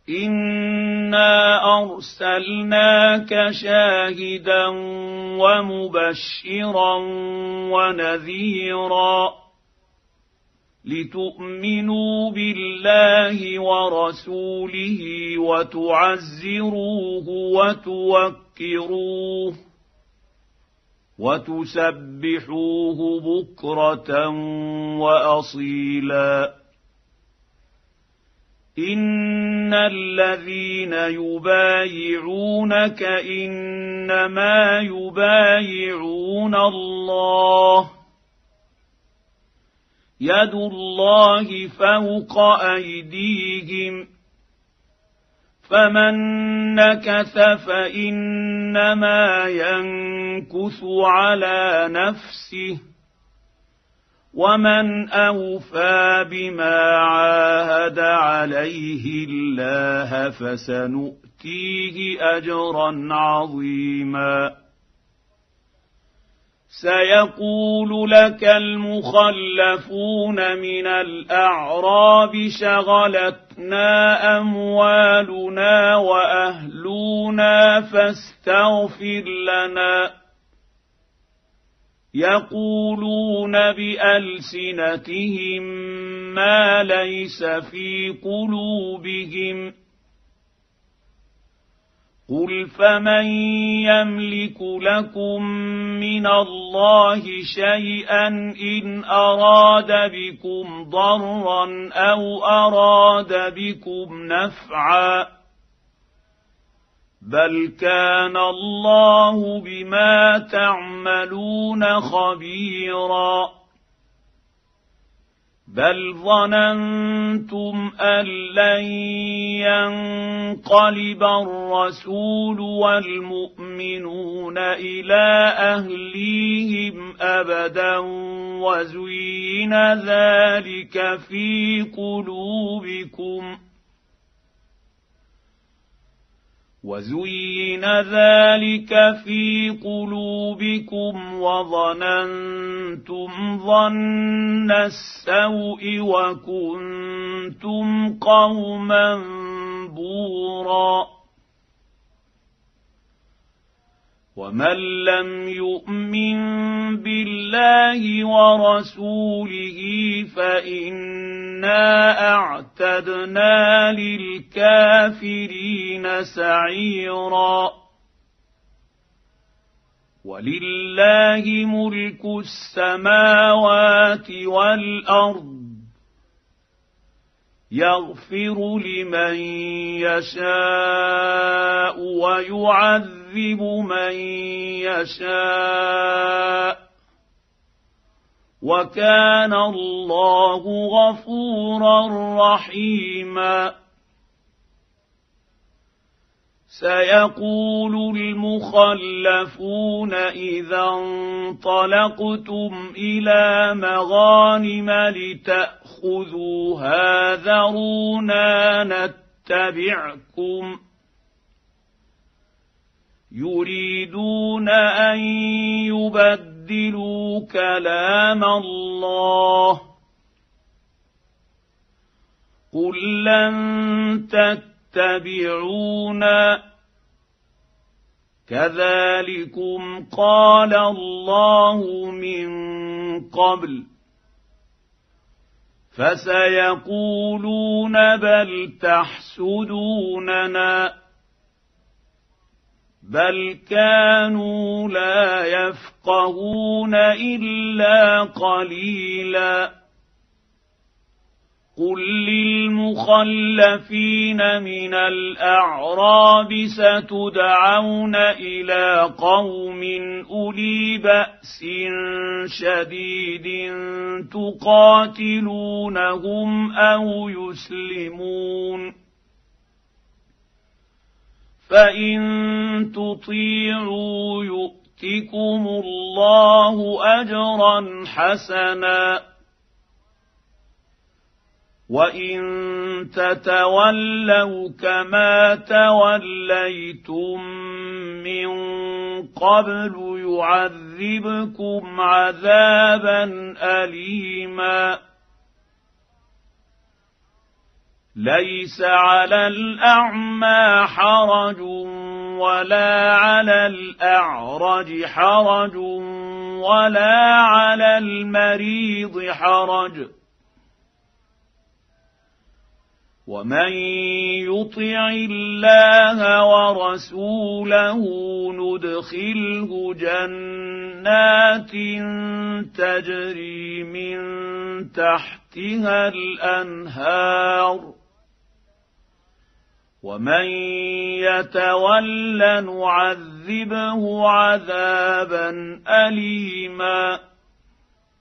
إنا أرسلناك شاهدا ومبشرا ونذيرا لتؤمنوا بالله ورسوله وتعزروه وتوكروه وتسبحوه بكرة وأصيلا إن الذين يبايعونك إنما يبايعون الله يد الله فوق أيديهم فمن نكث فإنما ينكث على نفسه ومن أوفى بما عاهد عليه الله فسنؤتيه أجرا عظيما سيقول لك المخلفون من الأعراب شغلتنا أموالنا وأهلنا فاستغفر لنا يقولون بألسنتهم ما ليس في قلوبهم قل فمن يملك لكم من الله شيئا إن أراد بكم ضرا أو أراد بكم نفعا بل كان الله بما تعملون خبيرا بل ظننتم أن لن ينقلب الرسول والمؤمنون إلى أهليهم أبدا وزين ذلك في قلوبكم وظننتم ظن السوء وكنتم قوما بورا ومن لم يؤمن بالله ورسوله فإنا أعتدنا للكافرين سعيرا ولله ملك السماوات والأرض يغفر لمن يشاء ويعذب من يشاء وكان الله غفورا رحيما سيقول المخلفون إذا انطلقتم إلى مغانم لتأخذوها ذرونا نتبعكم يريدون أن يبدلوا كلام الله قل لن تتبعونا كذلكم قال الله من قبل فسيقولون بل تحسدوننا بل كانوا لا يفقهون إلا قليلا قل للمخلفين من الأعراب ستدعون إلى قوم أولي بأس شديد تقاتلونهم أو يسلمون فإن تطيعوا يؤتكم الله أجرا حسنا وإن تتولوا كما توليتم من قبل يعذبكم عذابا أليما ليس على الأعمى حرج ولا على الأعرج حرج ولا على المريض حرج ومن يطع الله ورسوله ندخله جنات تجري من تحتها الأنهار ومن يتول نعذبه عذابا أليما